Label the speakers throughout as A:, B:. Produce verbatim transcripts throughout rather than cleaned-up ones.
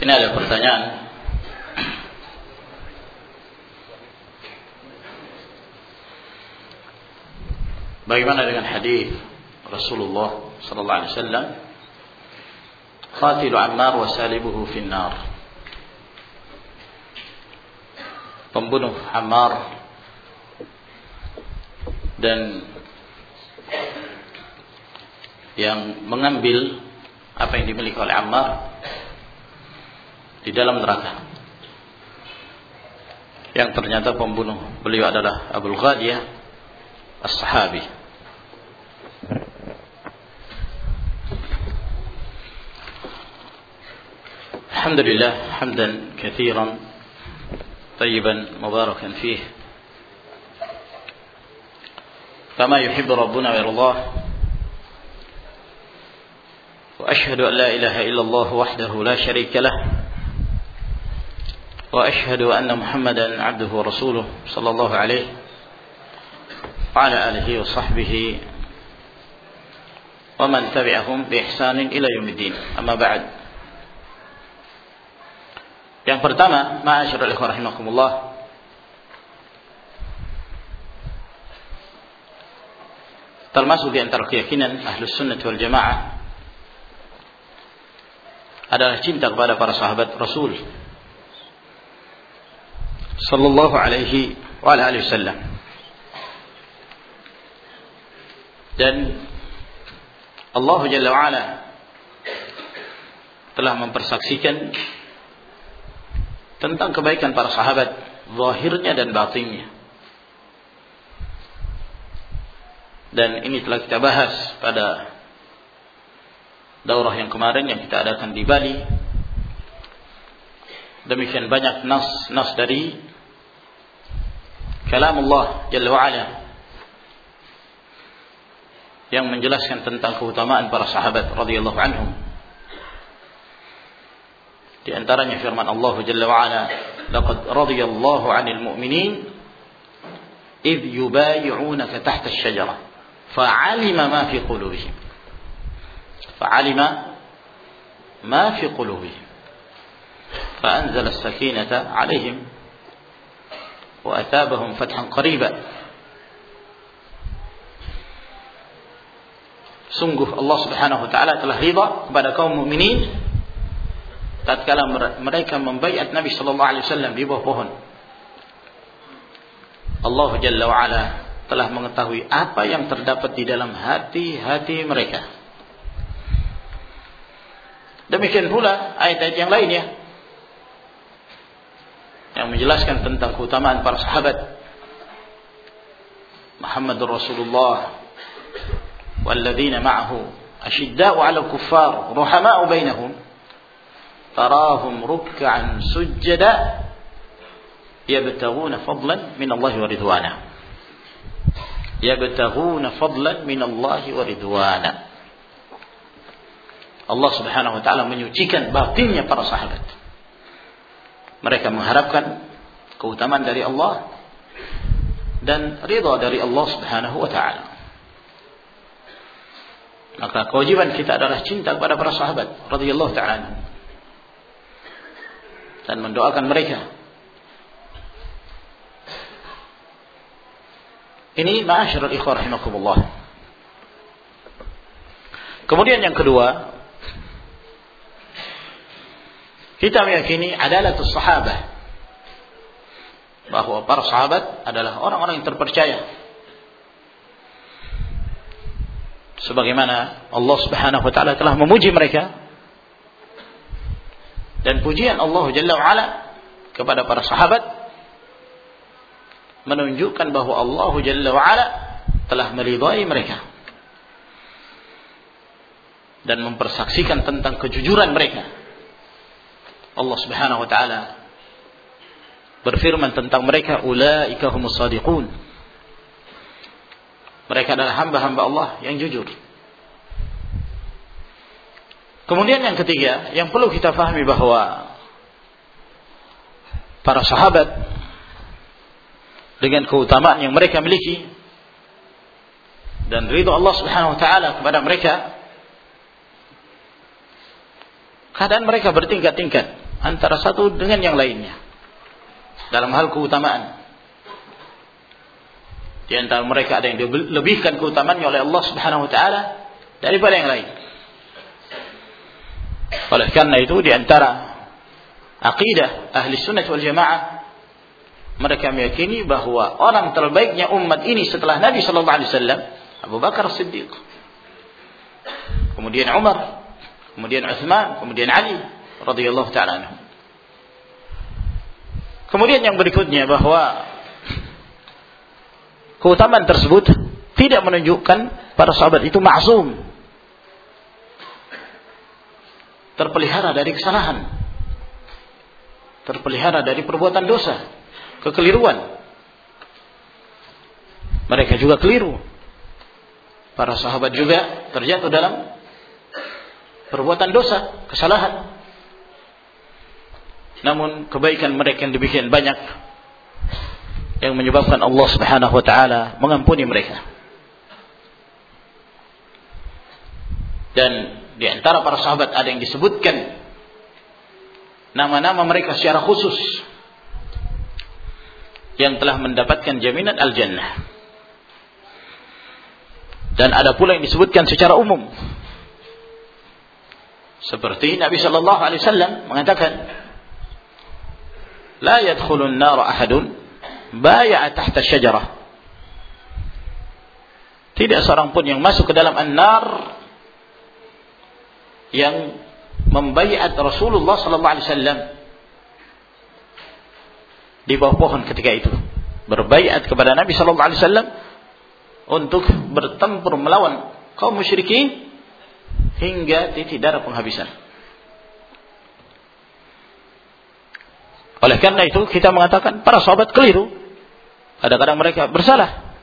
A: Ini ada pertanyaan. Bagaimana dengan hadis Rasulullah sallallahu alaihi wasallam, qatilu Ammar wa salibuhu finnar. Pembunuh Ammar dan yang mengambil apa yang dimiliki oleh Ammar di dalam neraka. Yang ternyata pembunuh beliau adalah Abul Ghadiyah as-sahabi. Alhamdulillah hamdan katsiran tayyiban mubarakan fih kama yuhibbu rabbuna wa yardah. Wa ashhadu an la ilaha illallah wahdahu la syarika lah wa ashhadu anna Muhammadan abduhu wa rasuluh sallallahu alaihi wa ala alihi wa sahbihi wa man tabi'ahum bi ihsanin ila yaumiddin. Amma ba'd. Yang pertama, ma'asyiral ikhwan rahimakumullah, termasuk di antara keyakinan Ahlus Sunnah wal Jamaah adalah cinta kepada para sahabat Rasul sallallahu alaihi wa ala alihi wasallam. Dan Allah Jalla wa Ala telah mempersaksikan tentang kebaikan para sahabat, zahirnya dan batinnya. Dan ini telah kita bahas pada daurah yang kemarin yang kita adakan di Bali. Demikian banyak nas-nas dari kalam Allah Jalla wa Ala yang menjelaskan tentang keutamaan para sahabat radhiyallahu anhum. Di antaranya firman Allah Jalla wa Ala, laqad radiyallahu 'anil mu'minin idh yubay'unaka tahta asy-syajarah fa'alima ma fi qulubihim fa'alima ma fi qulubihim fa'anzala as-sakinata 'alaihim wa athabahum fathan qariba. Sungguh Allah Subhanahu wa taala telah ridha kepada kaum mukminin tatkala mereka membaiat Nabi sallallahu alaihi wasallam di bawah pohon. Allah Jalla wa Ala telah mengetahui apa yang terdapat di dalam hati-hati mereka. Demikian pula ayat-ayat yang lainnya yang menjelaskan tentang keutamaan para sahabat. Muhammadur Rasulullah walladzina ma'ahu asyidda'u 'alal kuffar ruhama'u bainahum tarahum ruk'an sujada yabtaghuna fadlan min Allah wa ridwana yabtaghuna fadlan min Allah wa ridwana. Allah Subhanahu wa taala menyucikan batinnya para sahabat. Mereka mengharapkan keutamaan dari Allah dan ridha dari Allah Subhanahu wa taala. Maka kewajiban kita adalah cinta kepada para sahabat radhiyallahu taala anhum dan mendoakan mereka. Ini ma'asyiral ikhwan rahimakumullah. Kemudian yang kedua, kita meyakini adalatus sahabah, bahwa para sahabat adalah orang-orang yang terpercaya. Sebagaimana Allah Subhanahu wa taala telah memuji mereka. Dan pujian Allah Jalla wa Ala kepada para sahabat menunjukkan bahwa Allah Jalla wa Ala telah meridai mereka dan mempersaksikan tentang kejujuran mereka. Allah Subhanahu wa taala berfirman tentang mereka, ulaika humus shadiqun. Mereka adalah hamba-hamba Allah yang jujur. Kemudian yang ketiga, yang perlu kita fahami bahwa para sahabat dengan keutamaan yang mereka miliki dan ridha Allah Subhanahu wa taala kepada mereka, keadaan mereka bertingkat-tingkat antara satu dengan yang lainnya dalam hal keutamaan. Di antara mereka ada yang dilebihkan keutamaannya oleh Allah Subhanahu wa taala daripada yang lain. Oleh karena itu di antara aqidah ahli sunnah wal jamaah, mereka meyakini bahwa orang terbaiknya umat ini setelah Nabi sallallahu alaihi wasallam Abu Bakar Siddiq, kemudian Umar, kemudian Utsman, kemudian Ali radhiyallahu taala anhum. Kemudian yang berikutnya bahwa keutamaan tersebut tidak menunjukkan para sahabat itu maksum, terpelihara dari kesalahan, terpelihara dari perbuatan dosa, kekeliruan. Mereka juga keliru. Para sahabat juga terjatuh dalam perbuatan dosa, kesalahan. Namun kebaikan mereka yang demikian banyak yang menyebabkan Allah Subhanahu wa taala mengampuni mereka. Dan di antara para sahabat ada yang disebutkan nama-nama mereka secara khusus yang telah mendapatkan jaminan al-jannah. Dan ada pula yang disebutkan secara umum. Seperti Nabi sallallahu alaihi wasallam mengatakan, "La yadkhulun nar ahadun baya'a tahta syajarah." Tidak seorang pun yang masuk ke dalam an-nar yang membaiat Rasulullah sallallahu alaihi wasallam di bawah pohon ketika itu, berbaiat kepada Nabi sallallahu alaihi wasallam untuk bertempur melawan kaum musyrikin hingga titik darah penghabisan. Oleh karena itu kita mengatakan para sahabat keliru. Kadang-kadang mereka bersalah.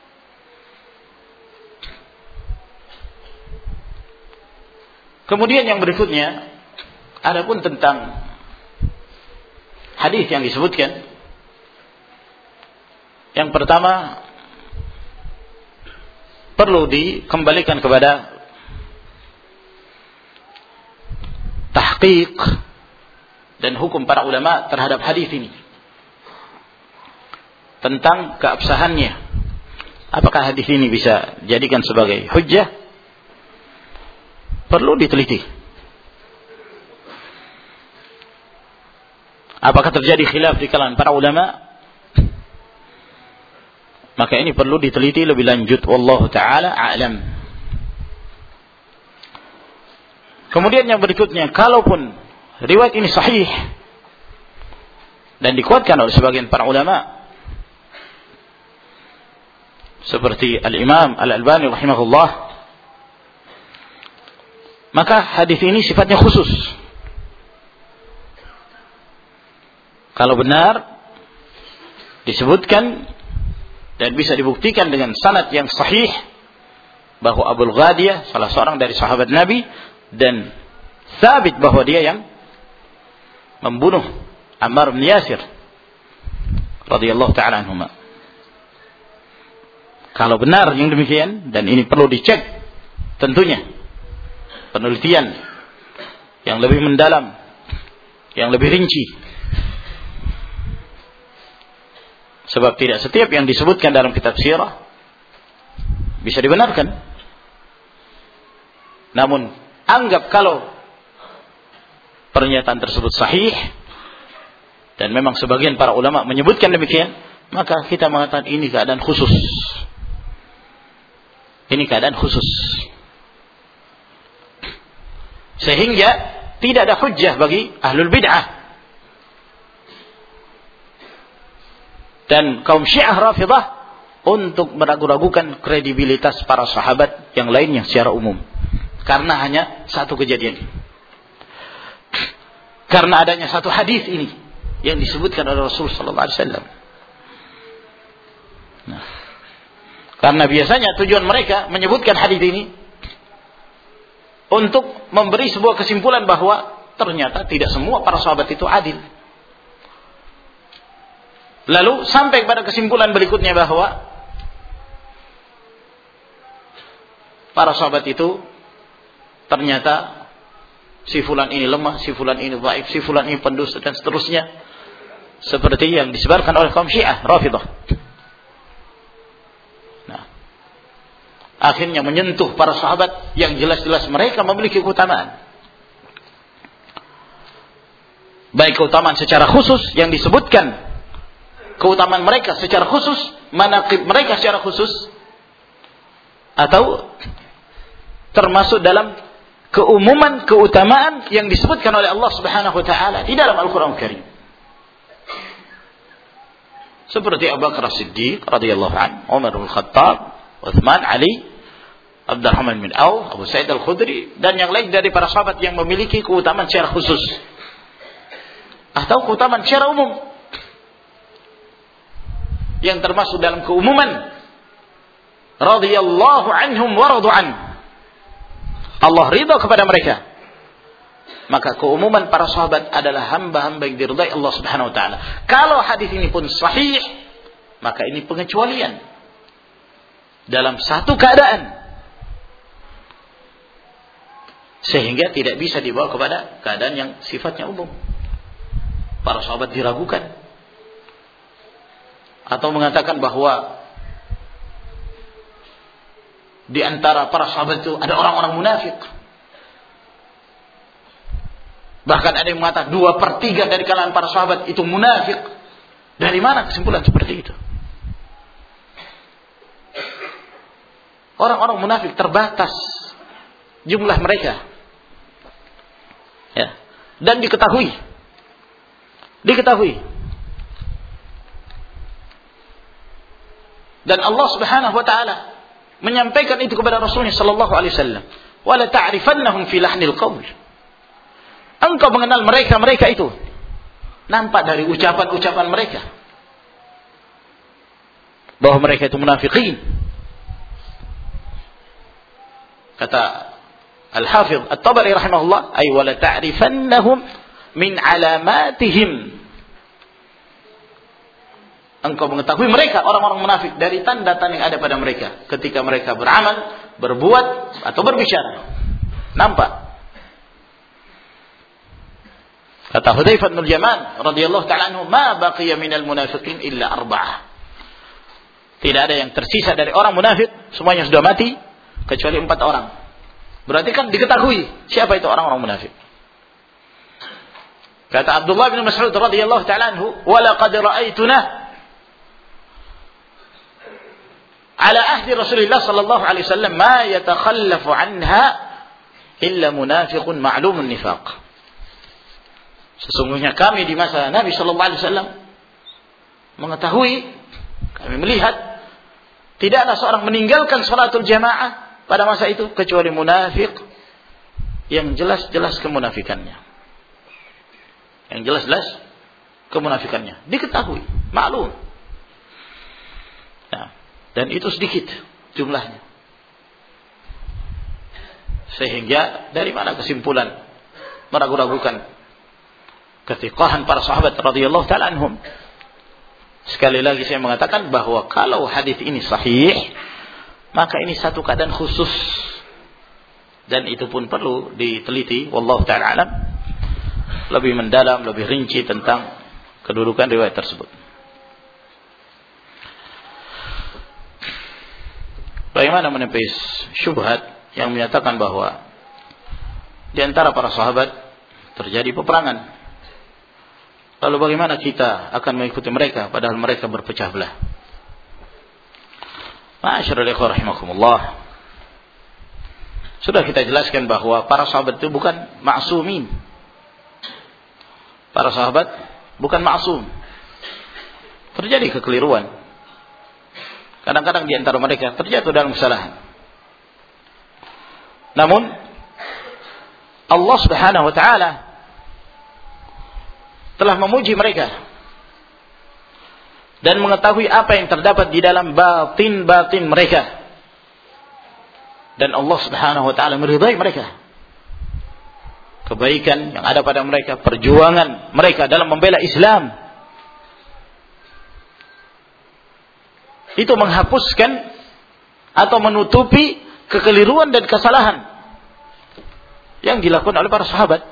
A: Kemudian yang berikutnya, adapun tentang hadis yang disebutkan, yang pertama perlu dikembalikan kepada tahqiq dan hukum para ulama terhadap hadis ini, tentang keabsahannya. Apakah hadis ini bisa dijadikan sebagai hujjah? Perlu diteliti. Apakah terjadi khilaf di kalangan para ulama? Maka ini perlu diteliti lebih lanjut. Wallahu ta'ala a'lam. Kemudian yang berikutnya, kalaupun riwayat ini sahih dan dikuatkan oleh sebagian para ulama, seperti Al-Imam Al-Albani rahimahullah, maka hadis ini sifatnya khusus. Kalau benar disebutkan dan bisa dibuktikan dengan sanad yang sahih bahwa Abu Ghadiyah salah seorang dari sahabat Nabi, dan sabit bahwa dia yang membunuh Ammar bin Yasir radhiyallahu ta'ala anhuma. Kalau benar yang demikian, dan ini perlu dicek tentunya, penelitian yang lebih mendalam, yang lebih rinci. Sebab tidak setiap yang disebutkan dalam kitab sirah bisa dibenarkan. Namun anggap kalau pernyataan tersebut sahih, dan memang sebagian para ulama menyebutkan demikian, maka kita mengatakan ini keadaan khusus. Ini keadaan khusus. Sehingga tidak ada hujjah bagi ahlul bid'ah dan kaum Syiah Rafidah untuk meragu-ragukan kredibilitas para sahabat yang lainnya secara umum, karena hanya satu kejadian, karena adanya satu hadis ini yang disebutkan oleh Rasul sallallahu alaihi wasallam. Nah, karena biasanya tujuan mereka menyebutkan hadis ini untuk memberi sebuah kesimpulan bahwa ternyata tidak semua para sahabat itu adil. Lalu sampai pada kesimpulan berikutnya bahwa para sahabat itu ternyata si fulan ini lemah, si fulan ini dhaif, si fulan ini pendusta dan seterusnya. Seperti yang disebarkan oleh kaum Syiah Rafidhah. Nah, akhirnya menyentuh para sahabat yang jelas-jelas mereka memiliki keutamaan. Baik keutamaan secara khusus yang disebutkan keutamaan mereka secara khusus, manaqib mereka secara khusus, atau termasuk dalam keumuman keutamaan yang disebutkan oleh Allah Subhanahu wa taala di dalam Al-Qur'an Karim. Seperti Abu Bakar As-Siddiq radhiyallahu anhu, Umar bin Khattab, Utsman, Ali, Abdurrahman bin Auf, Abu Sa'id Al-Khudri dan yang lain dari para sahabat yang memiliki keutamaan secara khusus atau keutamaan secara umum yang termasuk dalam keumuman radhiyallahu anhum wa radu an. Allah ridha kepada mereka. Maka keumuman para sahabat adalah hamba-hamba yang diridai Allah Subhanahu wa taala. Kalau hadis ini pun sahih, maka ini pengecualian dalam satu keadaan sehingga tidak bisa dibawa kepada keadaan yang sifatnya umum. Para sahabat diragukan atau mengatakan bahwa di antara para sahabat itu ada orang-orang munafik. Bahkan ada yang mengatakan dua per tiga dari kalangan para sahabat itu munafik. Dari mana kesimpulan seperti itu? Orang-orang munafik terbatas jumlah mereka. Ya. Dan diketahui. Diketahui. Dan Allah Subhanahu wa taala menyampaikan itu kepada Rasulnya sallallahu alaihi wasallam, "Wa la ta'rifannahum fi lahnil qaul." Engkau mengenal mereka-mereka itu. Nampak dari ucapan-ucapan mereka bahwa mereka itu munafiqin. Kata Al-Hafidh At-Tabari rahimahullah, "Ay wa la ta'rifannahum min alamatihim." Engkau mengetahui mereka orang-orang munafik dari tanda-tanda yang ada pada mereka ketika mereka beramal, berbuat atau berbicara. Nampak. Kata Hudzaifah bin Yaman radhiyallahu ta'ala anhu, "Ma baqiya minal munafiqin illa arba'ah." Tidak ada yang tersisa dari orang munafik, semuanya sudah mati kecuali empat orang. Berarti kan diketahui siapa itu orang-orang munafik. Kata Abdullah bin Mas'ud radhiyallahu ta'ala anhu, "Wa laqad ra'aytuna ala ahdi Rasulullah sallallahu alaihi wasallam ma yatakhallafu anha illa munafiqun ma'lumun nifaq." Sesungguhnya kami di masa Nabi sallallahu alaihi wasallam mengetahui, kami melihat tidaklah seorang meninggalkan salatul jamaah pada masa itu kecuali munafik yang jelas-jelas kemunafikannya. Yang jelas-jelas kemunafikannya diketahui, maklum. Nah, dan itu sedikit jumlahnya. Sehingga dari mana kesimpulan meragu-ragukan ketiqahan para sahabat radhiyallahu ta'ala anhum? Sekali lagi saya mengatakan bahwa kalau hadis ini sahih, maka ini satu keadaan khusus dan itu pun perlu diteliti. Wallahu ta'ala alam, lebih mendalam, lebih rinci tentang kedudukan riwayat tersebut. Bagaimana menepis syubhat yang menyatakan bahwa di antara para sahabat terjadi peperangan, lalu bagaimana kita akan mengikuti mereka padahal mereka berpecah belah? Ma'asyiral ikhwah rahimakumullah, sudah kita jelaskan bahwa para sahabat itu bukan ma'sumin. Para sahabat bukan ma'sum. Terjadi kekeliruan. Kadang-kadang di antara mereka terjatuh dalam kesalahan. Namun Allah Subhanahu wa taala telah memuji mereka dan mengetahui apa yang terdapat di dalam batin-batin mereka. Dan Allah Subhanahu wa taala meridai mereka. Kebaikan yang ada pada mereka, perjuangan mereka dalam membela Islam, itu menghapuskan atau menutupi kekeliruan dan kesalahan yang dilakukan oleh para sahabat.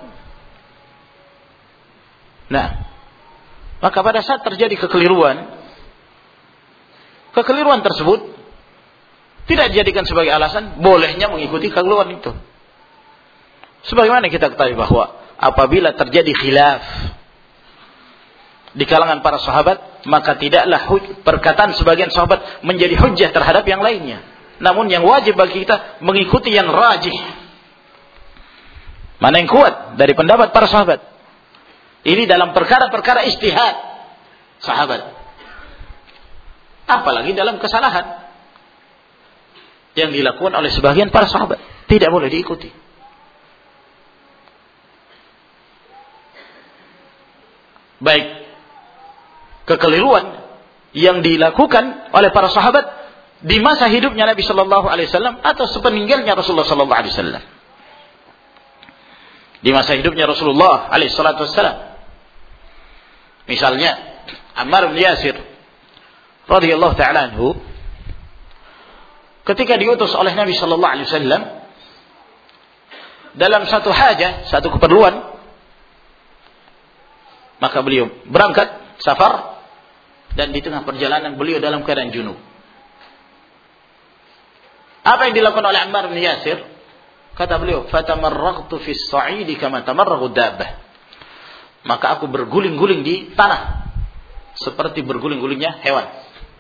A: Nah, maka pada saat terjadi kekeliruan, kekeliruan tersebut tidak dijadikan sebagai alasan bolehnya mengikuti kekeliruan itu. Sebagaimana kita ketahui bahwa apabila terjadi khilaf di kalangan para sahabat, maka tidaklah perkataan sebagian sahabat menjadi hujjah terhadap yang lainnya. Namun yang wajib bagi kita mengikuti yang rajih. Mana yang kuat dari pendapat para sahabat. Ini dalam perkara-perkara ijtihad sahabat. Apalagi dalam kesalahan yang dilakukan oleh sebagian para sahabat, tidak boleh diikuti. Baik kekeliruan yang dilakukan oleh para sahabat di masa hidupnya Nabi Shallallahu Alaihi Wasallam atau sepeninggalnya Rasulullah Shallallahu Alaihi Wasallam. Di masa hidupnya Rasulullah Alaihi Wasallam, misalnya Ammar bin Yasir radhiyallahu taala anhu, ketika diutus oleh Nabi Shallallahu Alaihi Wasallam dalam satu hajah, satu keperluan, maka beliau berangkat safar dan di tengah perjalanan beliau dalam keadaan junub. Apa yang dilakukan oleh Ammar bin Yasir? Kata beliau, "Fatamarraqtu fis sa'idi kama tamarraqu dabbah." Maka aku berguling-guling di tanah seperti berguling-gulingnya hewan.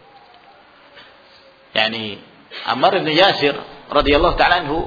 A: Yani Ammar bin Yasir radhiyallahu ta'ala anhu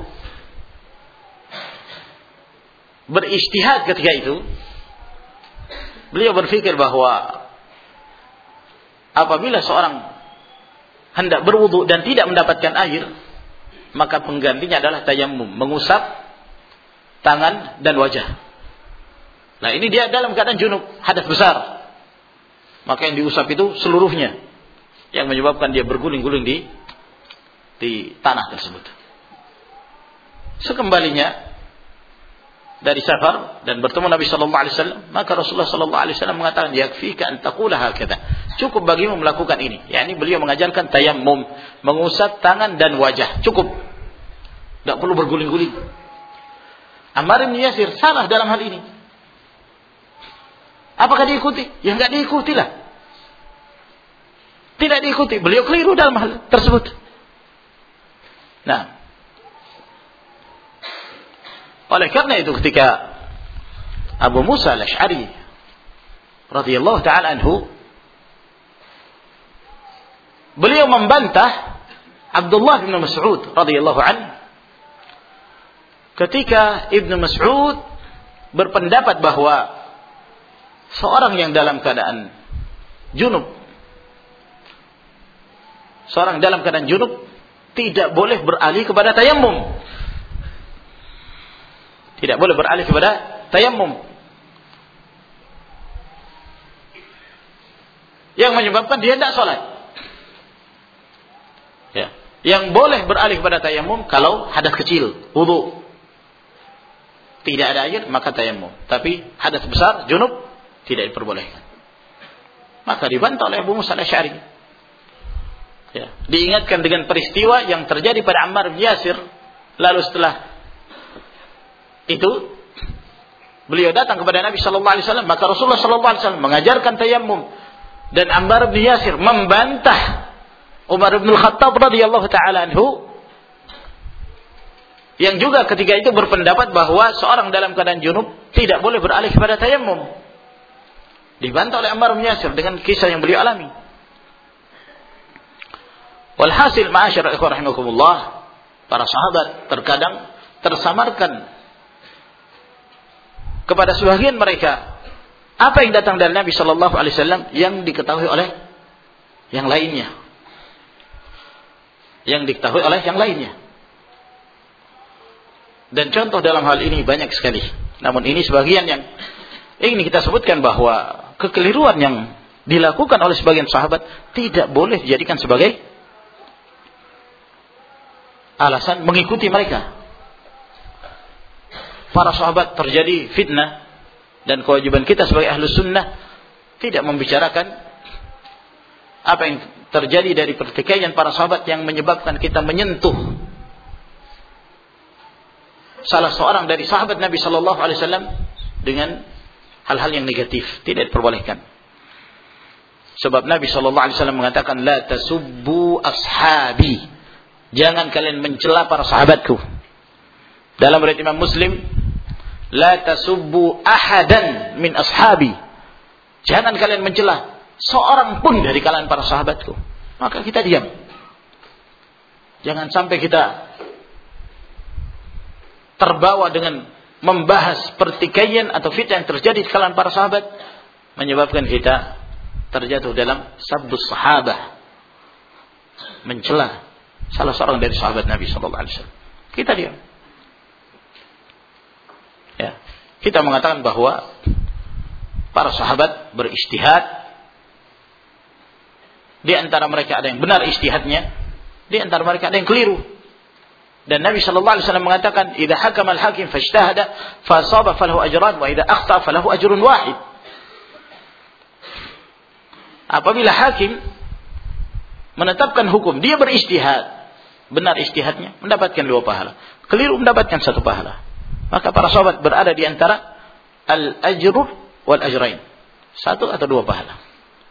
A: berijtihad ketika itu. Beliau berpikir bahwa apabila seorang hendak berwudu dan tidak mendapatkan air, maka penggantinya adalah tayammum, mengusap tangan dan wajah. Nah, ini dia dalam keadaan junub, hadas besar. Maka yang diusap itu seluruhnya, yang menyebabkan dia berguling-guling di di tanah tersebut. Sekembalinya dari safar dan bertemu Nabi Sallallahu Alaihi Wasallam, maka Rasulullah Sallallahu Alaihi Wasallam mengatakan, "Yakfika an taqula hakadha." Cukup bagimu melakukan ini. yakni beliau mengajarkan tayammum, mengusap tangan dan wajah, cukup. Tidak perlu berguling-guling. Ammar bin Yasir salah dalam hal ini. Apakah diikuti? Ya enggak diikuti lah. Tidak diikuti. Beliau keliru dalam hal tersebut. Nah, oleh karena itu ketika Abu Musa al-Asy'ari radhiyallahu ta'ala anhu, beliau membantah Abdullah bin Mas'ud radhiyallahu anhu ketika Ibnu Mas'ud berpendapat bahwa seorang yang dalam keadaan junub, seorang dalam keadaan junub tidak boleh beralih kepada tayammum. Tidak boleh beralih kepada tayammum. Yang menyebabkan dia tidak sholat. Ya. Yang boleh beralih kepada tayammum kalau hadas kecil, wudu. Tidak ada air, maka tayammum. Tapi hadas besar, junub, tidak diperbolehkan. Maka dibantah oleh Abu Musa al-Asy'ari. Ya. Diingatkan dengan peristiwa yang terjadi pada Ammar bin Yasir. Lalu setelah itu beliau datang kepada Nabi Sallallahu Alaihi Wasallam, maka Rasulullah Sallallahu Alaihi Wasallam mengajarkan tayammum, dan Ammar bin Yasir membantah Umar bin Khattab radhiyallahu taala anhu, yang juga ketika itu berpendapat bahwa seorang dalam keadaan junub tidak boleh beralih kepada tayammum. Dibantah oleh Ammar bin Yasir dengan kisah yang beliau alami. Walhasil, ma'asyar ikhwan rahimakumullah, para sahabat terkadang tersamarkan kepada sebagian mereka apa yang datang dari Nabi Sallallahu Alaihi Wasallam yang diketahui oleh yang lainnya, yang diketahui oleh yang lainnya. Dan contoh dalam hal ini banyak sekali. Namun ini sebagian yang ingin kita sebutkan, bahwa kekeliruan yang dilakukan oleh sebagian sahabat tidak boleh dijadikan sebagai alasan mengikuti mereka. Para sahabat terjadi fitnah, dan kewajiban kita sebagai ahlu sunnah tidak membicarakan apa yang terjadi dari pertikaian para sahabat yang menyebabkan kita menyentuh salah seorang dari sahabat Nabi sallallahu alaihi wasallam dengan hal-hal yang negatif, tidak diperbolehkan. Sebab Nabi sallallahu alaihi wasallam mengatakan, la tasubbu ashabi, jangan kalian mencela para sahabatku. Dalam riwayat Imam Muslim, la tasubbu ahadan min ashabi, jangan kalian mencela seorang pun dari kalangan para sahabatku. Maka kita diam. Jangan sampai kita terbawa dengan membahas pertikaian atau fitnah yang terjadi di kalangan para sahabat, menyebabkan kita terjatuh dalam sabbus sahabah, mencela salah seorang dari sahabat Nabi sallallahu alaihi wasallam. Kita diam. Ya, kita mengatakan bahwa para sahabat berijtihad. Di antara mereka ada yang benar ijtihadnya, di antara mereka ada yang keliru. Dan Nabi sallallahu alaihi wasallam mengatakan, "Idza hakama al-hakim fajtahada fa asaba falahu ajran wa idza akhta falahu ajrun wahid." Apabila hakim menetapkan hukum, dia berijtihad, benar ijtihadnya, mendapatkan dua pahala. Keliru mendapatkan satu pahala. Maka para sahabat berada di antara al-ajru wal ajrain. Satu atau dua pahala.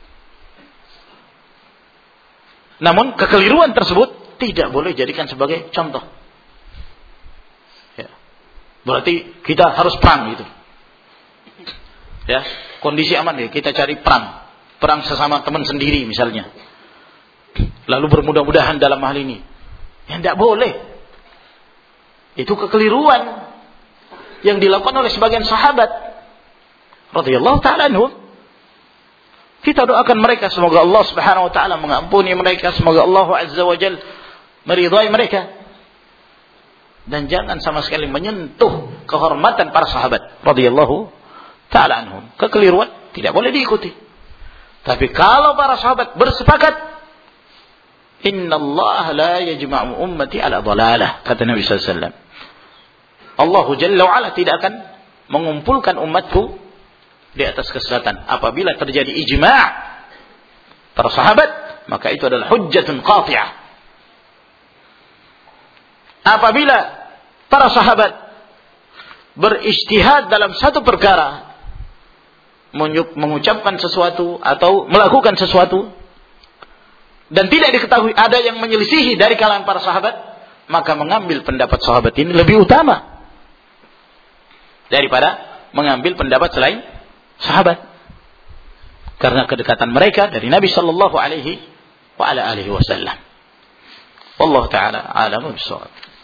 A: Namun kekeliruan tersebut tidak boleh jadikan sebagai contoh. Ya. Berarti kita harus perang gitu. Ya, kondisi aman ya, kita cari perang. Perang sesama teman sendiri misalnya. Lalu bermudah-mudahan dalam hal ini. Ya tidak boleh. Itu kekeliruan yang dilakukan oleh sebagian sahabat radhiyallahu ta'ala anhum. Kita doakan mereka, semoga Allah Subhanahu wa taala mengampuni mereka, semoga Allah Azza wa Jalla meridai mereka. Dan jangan sama sekali menyentuh kehormatan para sahabat radhiyallahu ta'ala anhum. Kekeliruan tidak boleh diikuti. Tapi kalau para sahabat bersepakat, innallaha la yajma'u ummati ala dhalalah, kata Nabi sallallahu alaihi wasallam. Allah Jalla wa ala tidak akan mengumpulkan umatku di atas kesesatan. Apabila terjadi ijma' para sahabat, maka itu adalah hujjatun qati'ah. Apabila para sahabat berijtihad dalam satu perkara, mengucapkan sesuatu atau melakukan sesuatu, dan tidak diketahui ada yang menyelisihi dari kalangan para sahabat, maka mengambil pendapat sahabat ini lebih utama daripada mengambil pendapat selain sahabat, karena kedekatan mereka dari Nabi sallallahu alaihi wa ala alihi wasallam. Wallahu taala a'lamu bis-shawab.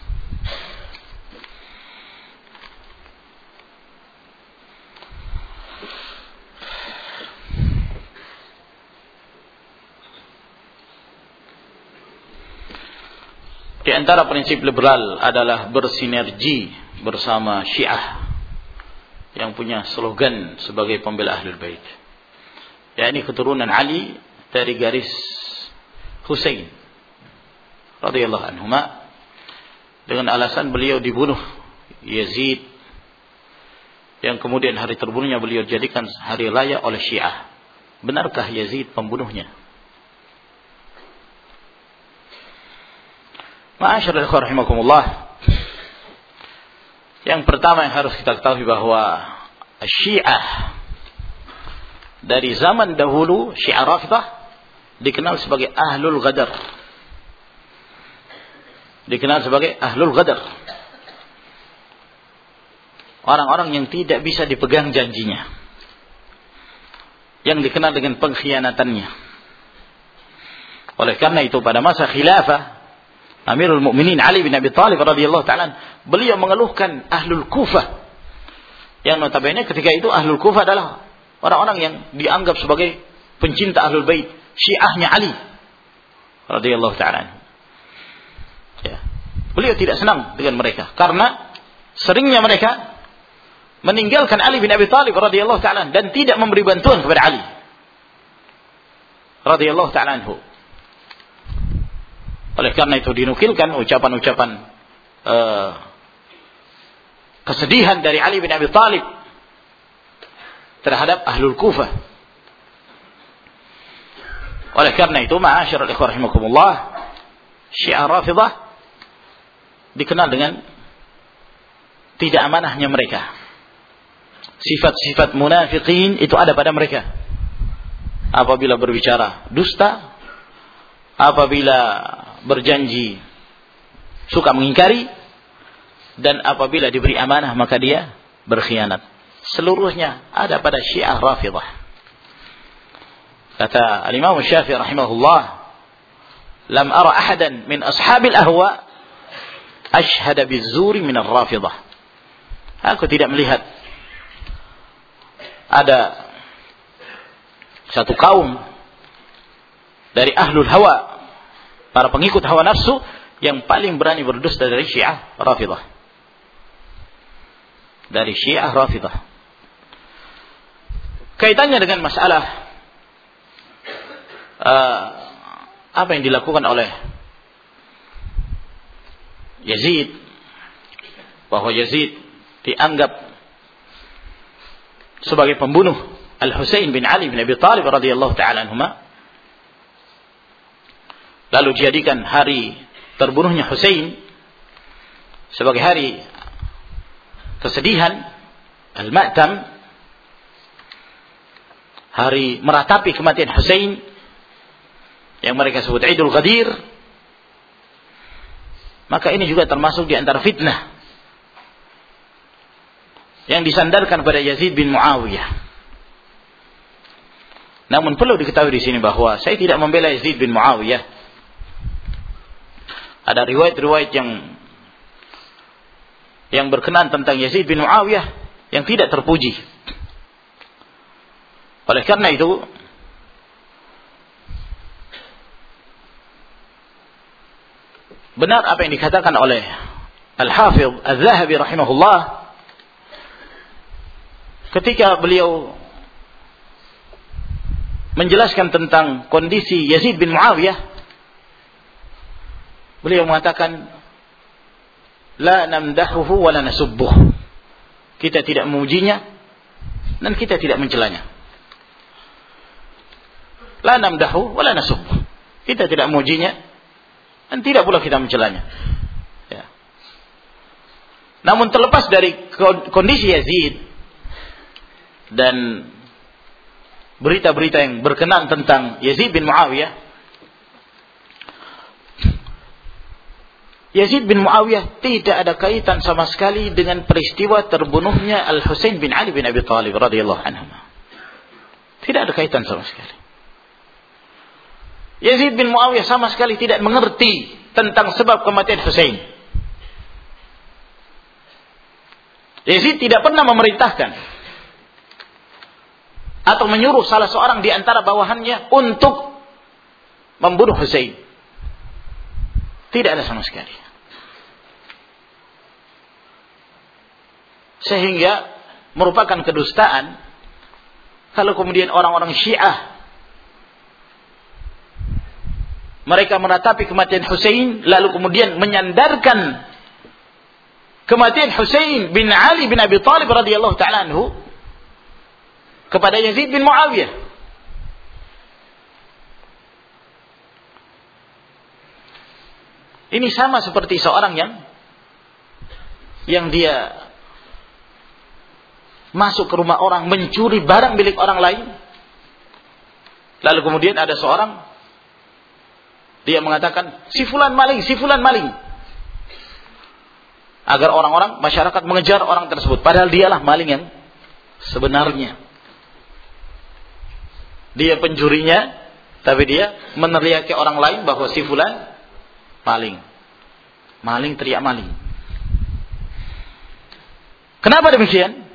A: Di antara prinsip liberal adalah bersinergi bersama Syiah yang punya slogan sebagai pembela Ahlul Bait. yakni keturunan Ali dari garis Husain radhiyallahu anhuma, dengan alasan beliau dibunuh Yazid, yang kemudian hari terbunuhnya beliau jadikan hari raya oleh Syiah. Benarkah Yazid pembunuhnya? Ma'asyiral ikhwan rahimakumullah, yang pertama yang harus kita ketahui bahwa Syiah dari zaman dahulu, Syiah Rafidah dikenal sebagai Ahlul Ghadar. Dikenal sebagai Ahlul Ghadar. Orang-orang yang tidak bisa dipegang janjinya, yang dikenal dengan pengkhianatannya. Oleh karena itu pada masa khilafah Amirul Mukminin Ali bin Abi Thalib radhiyallahu ta'ala, beliau mengeluhkan Ahlul Kufah, yang notabene ketika itu Ahlul Kufah adalah orang-orang yang dianggap sebagai pencinta Ahlul Bait, Syiahnya Ali radhiyallahu ta'ala. Ya. Beliau tidak senang dengan mereka karena seringnya mereka meninggalkan Ali bin Abi Thalib radhiyallahu ta'ala dan tidak memberi bantuan kepada Ali radhiyallahu ta'ala anhu. Oleh karena itu dinukilkan ucapan-ucapan uh, kesedihan dari Ali bin Abi Thalib terhadap Ahlul Kufah. Oleh karena itu, ma'asyiral ikhwan rahimakumullah, Syiah Rafidah dikenal dengan tidak amanahnya mereka. Sifat-sifat munafikin itu ada pada mereka. Apabila berbicara dusta, apabila berjanji suka mengingkari, dan apabila diberi amanah maka dia berkhianat. Seluruhnya ada pada Syiah Rafidah. Kata Al-Imam Syafi'i rahimahullah, lam ara ahadan min ashabil ahwa ashhada bizuri min ar-Rafidah. Aku tidak melihat ada satu kaum dari ahlul hawa, para pengikut hawa nafsu, yang paling berani berdusta dari Syiah Rafidah. Dari Syiah Rafidah. Kaitannya dengan masalah uh, apa yang dilakukan oleh Yazid, bahwa Yazid dianggap sebagai pembunuh Al-Husain bin Ali bin Abi Thalib radhiyallahu ta'ala anhuma, lalu dijadikan hari terbunuhnya Husain sebagai hari kesedihan, Al-Ma'tam, hari meratapi kematian Husain yang mereka sebut Idul Ghadir. Maka ini juga termasuk di antara fitnah yang disandarkan pada Yazid bin Muawiyah. Namun perlu diketahui di sini bahwa saya tidak membela Yazid bin Muawiyah. Ada riwayat-riwayat yang yang berkenaan tentang Yazid bin Muawiyah yang tidak terpuji. Oleh karena itu, benar apa yang dikatakan oleh Al-Hafidh Al-Zahabi rahimahullah ketika beliau menjelaskan tentang kondisi Yazid bin Muawiyah. Beliau mengatakan, la namdahuhu wa la nasubbuh. Kita tidak memujinya dan kita tidak mencelanya. La namdahu wa la nasubbuh. Kita tidak memujinya dan tidak pula kita mencelanya. Ya. Namun terlepas dari kondisi Yazid dan berita-berita yang berkenaan tentang Yazid bin Muawiyah, Yazid bin Muawiyah tidak ada kaitan sama sekali dengan peristiwa terbunuhnya Al-Husain bin Ali bin Abi Thalib radhiyallahu anhu. Tidak ada kaitan sama sekali. Yazid bin Muawiyah sama sekali tidak mengerti tentang sebab kematian Husain. Yazid tidak pernah memerintahkan atau menyuruh salah seorang di antara bawahannya untuk membunuh Husain. Tidak ada sama sekali. Sehingga merupakan kedustaan kalau kemudian orang-orang Syiah mereka meratapi kematian Husain lalu kemudian menyandarkan kematian Husain bin Ali bin Abi Thalib radhiyallahu ta'ala anhu kepada Yazid bin Muawiyah. Ini sama seperti seorang yang yang dia masuk ke rumah orang, mencuri barang milik orang lain. Lalu kemudian ada seorang dia mengatakan, si fulan maling, si fulan maling. Agar orang-orang, masyarakat mengejar orang tersebut. Padahal dialah maling yang sebenarnya. Dia pencurinya, tapi dia meneriaki orang lain bahwa si fulan maling. Maling teriak maling. Kenapa demikian?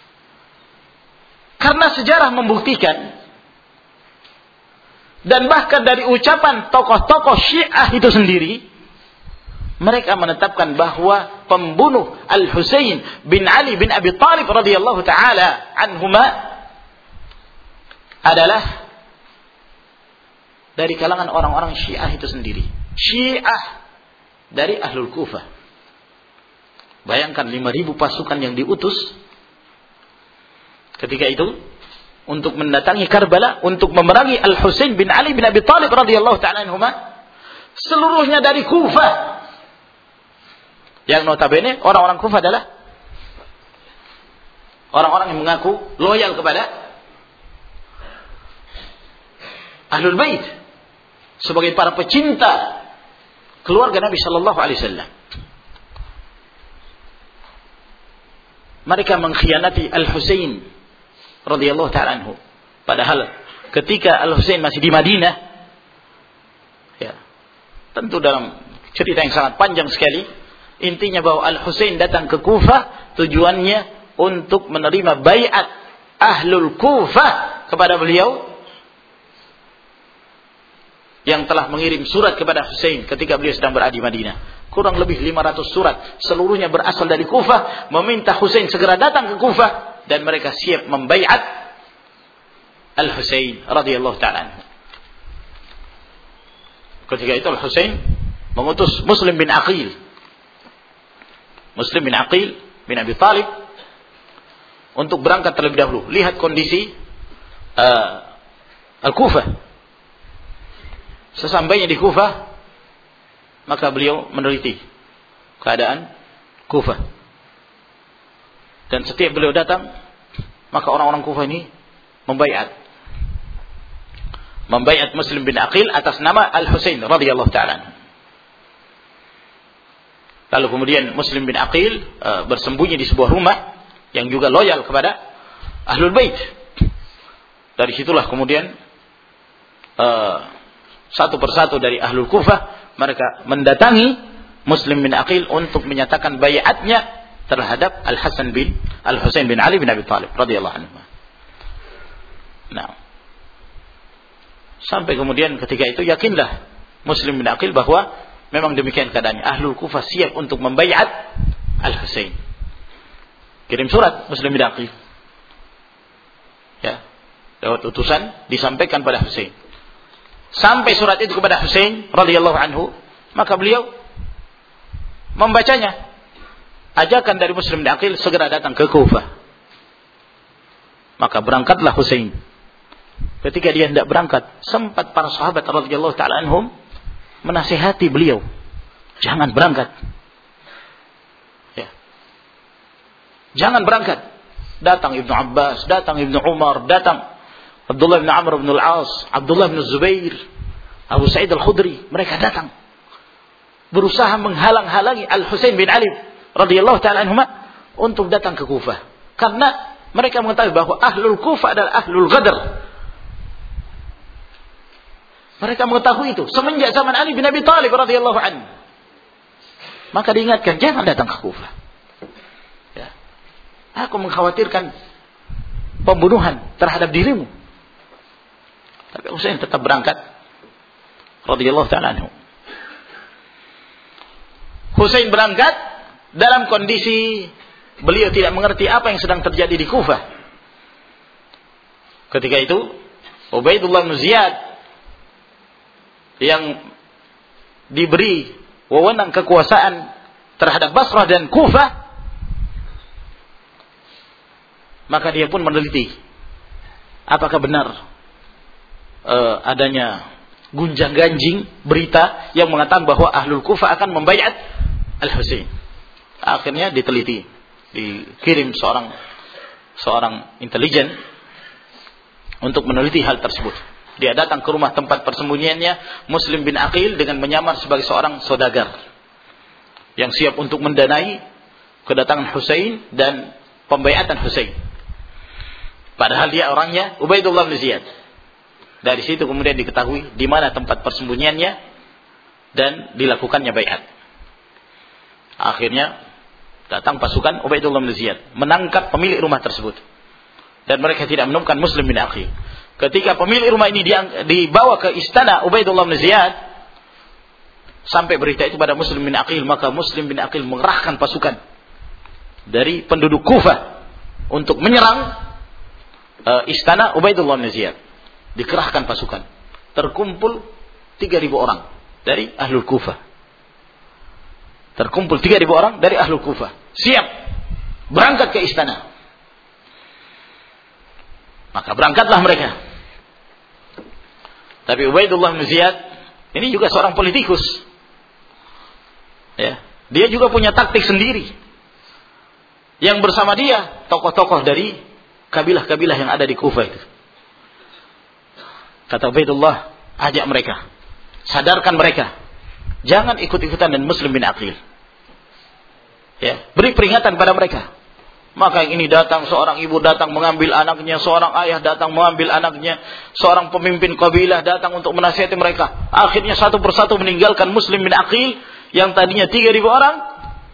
A: Karena sejarah membuktikan, dan bahkan dari ucapan tokoh-tokoh Syiah itu sendiri, mereka menetapkan bahwa pembunuh Al-Husain bin Ali bin Abi Thalib radhiyallahu taala anhuma adalah dari kalangan orang-orang Syiah itu sendiri. Syiah dari Ahlul Kufah. Bayangkan lima ribu pasukan yang diutus ketika itu untuk mendatangi Karbala untuk memerangi Al-Husain bin Ali bin Abi Thalib radhiyallahu ta'ala anhuma, seluruhnya dari Kufah. Yang notabene orang-orang Kufah adalah orang-orang yang mengaku loyal kepada Ahlul Bait sebagai para pecinta keluarga Nabi sallallahu alaihi wasallam. Mereka mengkhianati Al-Husain radhiyallahu ta'ala anhu. Padahal ketika Al-Husain masih di Madinah, ya, tentu dalam cerita yang sangat panjang sekali, intinya bahwa Al-Husain datang ke Kufah tujuannya untuk menerima baiat Ahlul Kufah kepada beliau yang telah mengirim surat kepada Husain ketika beliau sedang berada di Madinah. Kurang lebih lima ratus surat, seluruhnya berasal dari Kufah, meminta Husain segera datang ke Kufah, dan mereka siap membaiat Al-Husain radhiyallahu ta'ala anhu. Ketika itu Al-Husain mengutus Muslim bin Aqil. Muslim bin Aqil bin Abi Talib untuk berangkat terlebih dahulu, lihat kondisi uh, Al-Kufah. Sesampainya di Kufah, maka beliau meneliti keadaan Kufah. Dan setiap beliau datang, maka orang-orang Kufah ini membaiat. Membaiat Muslim bin Aqil atas nama Al-Husain radhiyallahu ta'ala. Lalu kemudian Muslim bin Aqil uh, bersembunyi di sebuah rumah yang juga loyal kepada Ahlul Bait. Dari situlah kemudian uh, satu persatu dari Ahlul Kufah mereka mendatangi Muslim bin Aqil untuk menyatakan baiatnya terhadap Al-Hasan bin Al-Husain bin Ali bin Abi Talib radhiyallahu anhu. Nah, sampai kemudian ketika itu yakinlah Muslim bin Aqil bahwa memang demikian keadaannya. Ahlul Kufah siap untuk membaiat Al-Husain. Kirim surat Muslim bin Aqil. Ya, lewat utusan disampaikan pada Husain. Sampai surat itu kepada Husain radhiyallahu anhu, maka beliau membacanya. Ajakan dari Muslim bin Aqil segera datang ke Kufah. Maka berangkatlah Husain. Ketika dia hendak berangkat, sempat para sahabat radhiyallahu ta'ala anhum menasihati beliau, jangan berangkat. Ya. Jangan berangkat. Datang Ibnu Abbas, datang Ibnu Umar, datang Abdullah bin Amr bin Al-As, Abdullah bin Zubair, Abu Sa'id Al-Khudri, mereka datang berusaha menghalang-halangi Al-Husain bin Ali radhiyallahu ta'ala anhuma untuk datang ke Kufah. Karena mereka mengetahui bahwa Ahlul Kufah adalah Ahlul Ghadr. Mereka mengetahui itu semenjak zaman Ali bin Abi Thalib radhiyallahu anhu. Maka diingatkan, jangan datang ke Kufah. Ya. Aku mengkhawatirkan pembunuhan terhadap dirimu. Tapi Husain tetap berangkat radhiyallahu ta'ala anhu. Husain berangkat dalam kondisi beliau tidak mengerti apa yang sedang terjadi di Kufah. Ketika itu Ubaidullah bin Ziyad yang diberi wewenang kekuasaan terhadap Basrah dan Kufah, maka dia pun meneliti apakah benar Uh, adanya gunjang-ganjing berita yang mengatakan bahwa Ahlul Kufah akan membaiat Al-Husain. Akhirnya diteliti, dikirim seorang seorang intelijen untuk meneliti hal tersebut. Dia datang ke rumah tempat persembunyiannya Muslim bin Aqil dengan menyamar sebagai seorang saudagar yang siap untuk mendanai kedatangan Husain dan pembaiatan Husain. Padahal dia orangnya Ubaidullah bin Ziyad. Dari situ kemudian diketahui di mana tempat persembunyiannya dan dilakukannya baiat. Akhirnya datang pasukan Ubaidullah bin Ziyad menangkap pemilik rumah tersebut. Dan mereka tidak menemukan Muslim bin Aqil. Ketika pemilik rumah ini dibawa ke istana Ubaidullah bin Ziyad, sampai berita itu pada Muslim bin Aqil, maka Muslim bin Aqil mengerahkan pasukan dari penduduk Kufah untuk menyerang uh, istana Ubaidullah bin Ziyad. Dikerahkan pasukan. Terkumpul tiga ribu orang dari Ahlul Kufah. Terkumpul tiga ribu orang dari Ahlul Kufah. Siap berangkat ke istana. Maka berangkatlah mereka. Tapi Ubaidullah bin Ziyad ini juga seorang politikus. Ya, dia juga punya taktik sendiri. Yang bersama dia tokoh-tokoh dari kabilah-kabilah yang ada di Kufah itu. Kata Ubaidullah, ajak mereka, sadarkan mereka, jangan ikut-ikutan dengan Muslim bin Aqil. Ya, beri peringatan pada mereka. Maka yang ini datang, seorang ibu datang mengambil anaknya, seorang ayah datang mengambil anaknya, seorang pemimpin kabilah datang untuk menasihati mereka. Akhirnya satu persatu meninggalkan Muslim bin Aqil yang tadinya tiga ribu orang.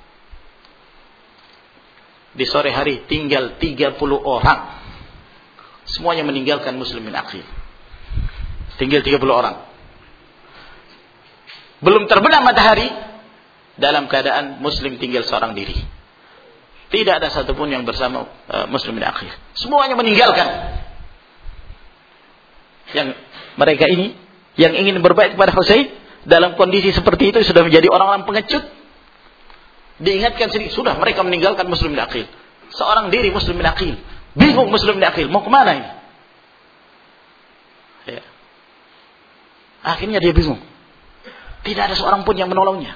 A: Di sore hari tinggal tiga puluh orang. Semuanya meninggalkan Muslim bin Aqil. Tinggal tiga puluh orang. Belum terbenam matahari, dalam keadaan Muslim tinggal seorang diri. Tidak ada satupun yang bersama uh, Muslim bin Aqil. Semuanya meninggalkan. Yang mereka ini yang ingin berbaik kepada Husain dalam kondisi seperti itu sudah menjadi orang-orang pengecut. Diingatkan sedikit, sudah mereka meninggalkan Muslim bin Aqil. Seorang diri Muslim bin Aqil. Bingung Muslim bin Aqil, mau kemana ini? Ya. Akhirnya dia bingung. Tidak ada seorang pun yang menolongnya.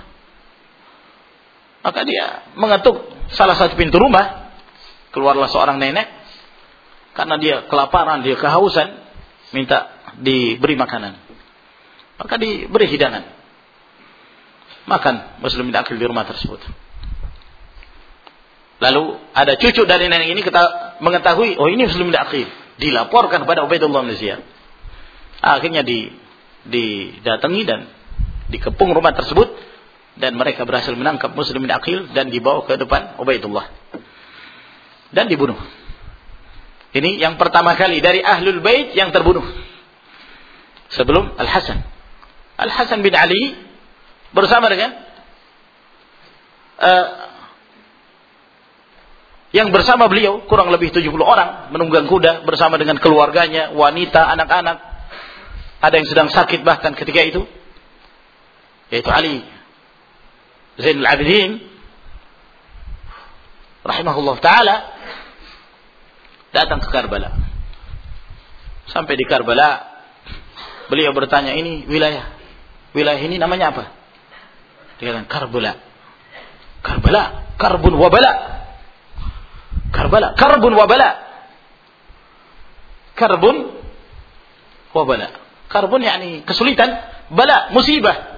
A: Maka dia mengetuk salah satu pintu rumah. Keluarlah seorang nenek. Karena dia kelaparan, dia kehausan. Minta diberi makanan. Maka diberi hidangan. Makan Muslim bin Aqil di rumah tersebut. Lalu ada cucu dari nenek ini kita mengetahui, oh ini Muslim bin Aqil. Dilaporkan kepada Ubaidullah bin Ziyad. Akhirnya di, didatangi dan dikepung rumah tersebut. Dan mereka berhasil menangkap Muslim bin Aqil dan dibawa ke depan Ubaidullah. Dan dibunuh. Ini yang pertama kali dari Ahlul Bait yang terbunuh. Sebelum Al-Hasan. Al-Hasan bin Ali bersama dengan uh, yang bersama beliau kurang lebih tujuh puluh orang menunggang kuda bersama dengan keluarganya, wanita, anak-anak. Ada yang sedang sakit bahkan ketika itu, yaitu Ali Zainul Abidin rahimahullah taala datang ke Karbala. Sampai di Karbala beliau bertanya, ini wilayah wilayah ini namanya apa? Dia kata Karbala. Karbala, karbun wa bala. Karbala, karbun wa bala. Karbun wa bala. Karbun yakni kesulitan, bala musibah.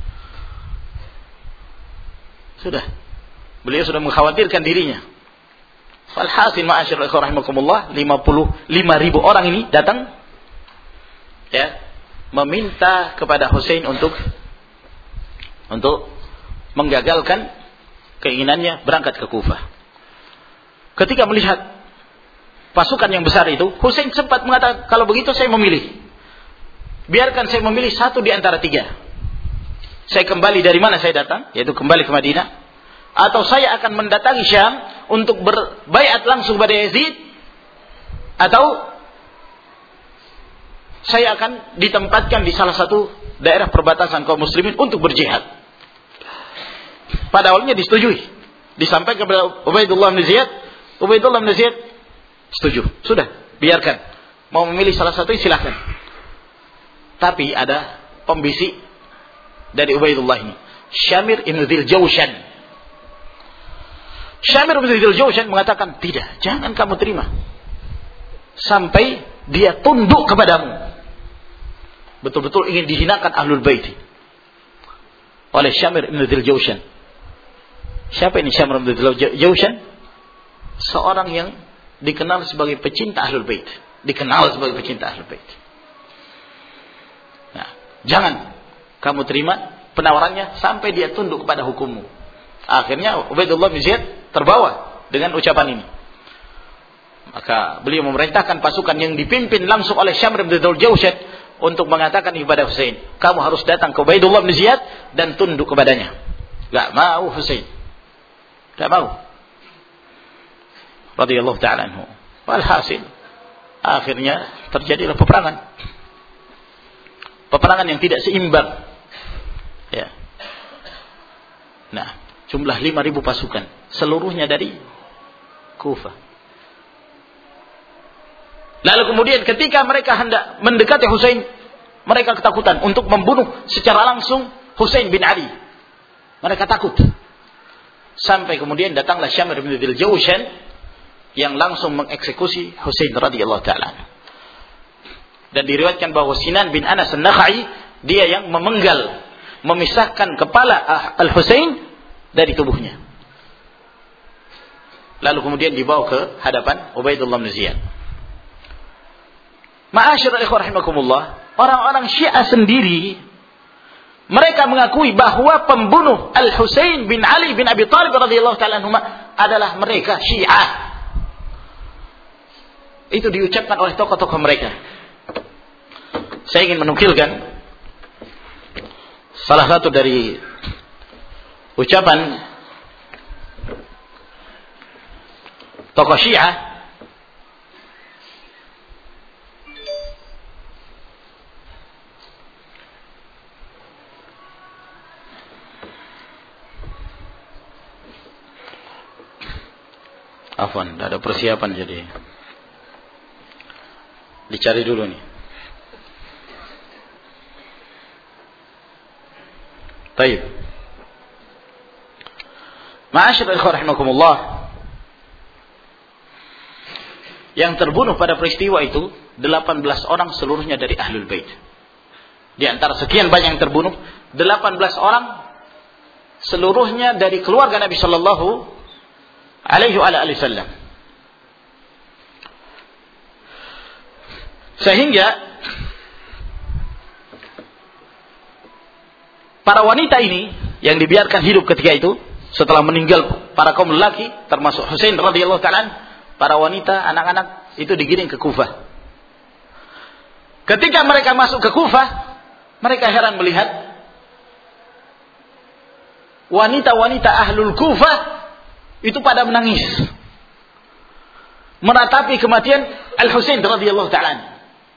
A: Sudah. Beliau sudah mengkhawatirkan dirinya. Walhasil ma'asyiral ikhwah rahimakumullah, lima puluh lima ribu orang ini datang ya, meminta kepada Husain untuk untuk menggagalkan keinginannya berangkat ke Kufah. Ketika melihat pasukan yang besar itu, Husain sempat mengatakan, kalau begitu saya memilih. Biarkan saya memilih satu di antara tiga. Saya kembali dari mana saya datang, yaitu kembali ke Madinah, atau saya akan mendatangi Syam untuk berbaiat langsung pada Yazid, atau saya akan ditempatkan di salah satu daerah perbatasan kaum muslimin untuk berjihad. Pada awalnya disetujui, disampaikan kepada Ubaidullah bin Ziyad. Ubaidullah bin Ziyad setuju, sudah, biarkan. Mau memilih salah satu silakan. Tapi ada pembisik dari Ubaidullah ini, Syamir ibn Dzil Jawshan. Syamir ibn Dzil Jawshan mengatakan, tidak, jangan kamu terima sampai dia tunduk kepadamu. Betul-betul ingin dihinakan Ahlul Bait oleh Syamir ibn Dzil Jawshan. Siapa ini Syamir ibn Dzil Jawshan? Seorang yang dikenal sebagai pecinta Ahlul Bait, dikenal sebagai pecinta Ahlul Bait. Nah, jangan kamu terima penawarannya sampai dia tunduk kepada hukummu. Akhirnya Ubaidullah bin Ziyad terbawa dengan ucapan ini. Maka beliau memerintahkan pasukan yang dipimpin langsung oleh Syamir bin Dzil Jawshan untuk mengatakan kepada Husain, kamu harus datang ke Ubaidullah bin Ziyad dan tunduk kepadanya. Enggak mau Husain. Enggak mau. Radhiyallahu ta'ala anhu. Walhasil akhirnya terjadilah peperangan. Peperangan yang tidak seimbang. Ya. Nah, jumlah lima ribu pasukan, seluruhnya dari Kufah. Lalu kemudian ketika mereka hendak mendekati Husain, mereka ketakutan untuk membunuh secara langsung Husain bin Ali. Mereka takut. Sampai kemudian datanglah Syamir bin Dzil Jawshan yang langsung mengeksekusi Husain radhiyallahu taala. Dan diriwayatkan bahwa Sinan bin Anas an-Nakhai dia yang memenggal, memisahkan kepala Al-Husain dari tubuhnya. Lalu kemudian dibawa ke hadapan Ubaidullah bin Ziyad. Ma'asyiral ikhwah rahimakumullah, orang-orang Syiah sendiri mereka mengakui bahwa pembunuh Al-Husain bin Ali bin Abi Thalib radhiyallahu ta'ala anhuma adalah mereka Syiah. Itu diucapkan oleh tokoh-tokoh mereka. Saya ingin menukilkan salah satu dari ucapan tokoh Syiah Afwan, tidak ada persiapan jadi dicari dulu nih. Baik. Ma'asyiral ikhwah rahimakumullah, yang terbunuh pada peristiwa itu delapan belas orang seluruhnya dari Ahlul Bait. Di antara sekian banyak yang terbunuh, delapan belas orang seluruhnya dari keluarga Nabi sallallahu alaihi wasallam. Sehingga para wanita ini yang dibiarkan hidup ketika itu setelah meninggal para kaum lelaki termasuk Husain radhiyallahu ta'ala, para wanita, anak-anak itu digiring ke Kufah. Ketika mereka masuk ke Kufah, mereka heran melihat wanita-wanita Ahlul Kufah itu pada menangis meratapi kematian Al-Husain radhiyallahu ta'ala.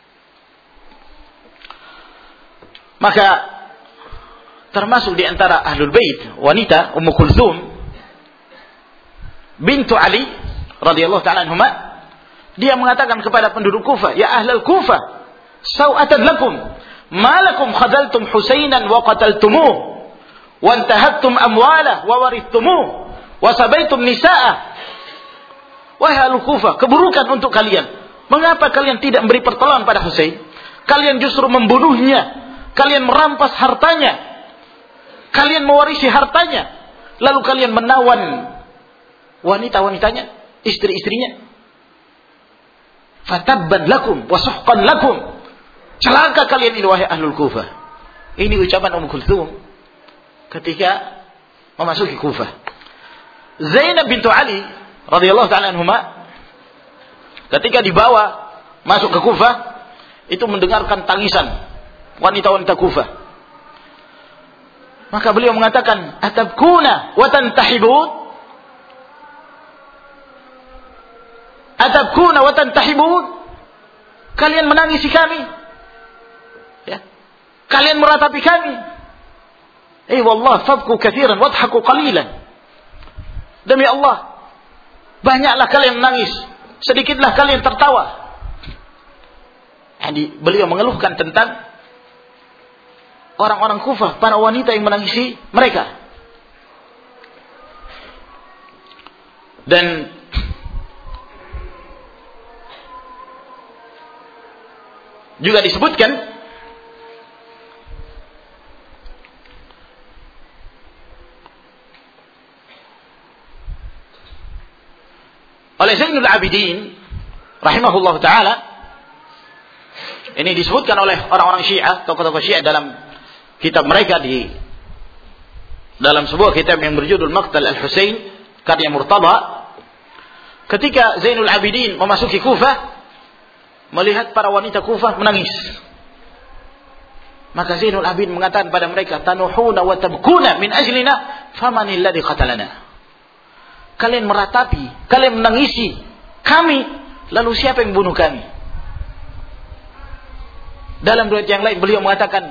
A: Maka termasuk di antara Ahlul Bait wanita Ummu Kulthum bintu Ali radhiyallahu ta'ala anhuma, dia mengatakan kepada penduduk Kufah, ya ahlal Kufah, sawatan lakum, ma lakum khadaltum Husainan wa qataltumuh wa antahattum amwalah wa warithumuh wa sabaitum nisa'a. Wahai ahlul Kufah, keburukan untuk kalian. Mengapa kalian tidak memberi pertolongan pada Husain? Kalian justru membunuhnya, kalian merampas hartanya, kalian mewarisi hartanya, lalu kalian menawan wanita-wanitanya, istri-istrinya. Fatabban lakum wa suhqan lakum. Celaka kalian ini wahai ahlul Kufah. Ini ucapan Ummu Kulthum ketika memasuki Kufah. Zainab bintu Ali radhiyallahu ta'ala anhuma ketika dibawa masuk ke Kufah itu mendengarkan tangisan wanita-wanita Kufah. Maka beliau mengatakan, atabkuna wa tantahibun? Atabkuna wa tantahibun? Kalian menangisi kami? Ya. Kalian meratapi kami? Eh wallah, fabku kathiran wadhaku qalilan. Demi Allah, banyaklah kalian menangis, sedikitlah kalian tertawa. Jadi beliau mengeluhkan tentang orang-orang Kufah, para wanita yang menangisi mereka. Dan juga disebutkan oleh Zainul Abidin rahimahullah ta'ala, ini disebutkan oleh orang-orang Syiah, tokoh-tokoh Syiah dalam kitab mereka, di dalam sebuah kitab yang berjudul Maqtal Al-Husain karya Murtada. Ketika Zainul Abidin memasuki Kufah, melihat para wanita Kufah menangis, maka Zainul Abidin mengatakan pada mereka, tanuhuna wa tabkuna min ajlina famanil ladzi qatalana. Kalian meratapi, kalian menangisi kami, lalu siapa yang bunuh kami? Dalam riwayat yang lain beliau mengatakan,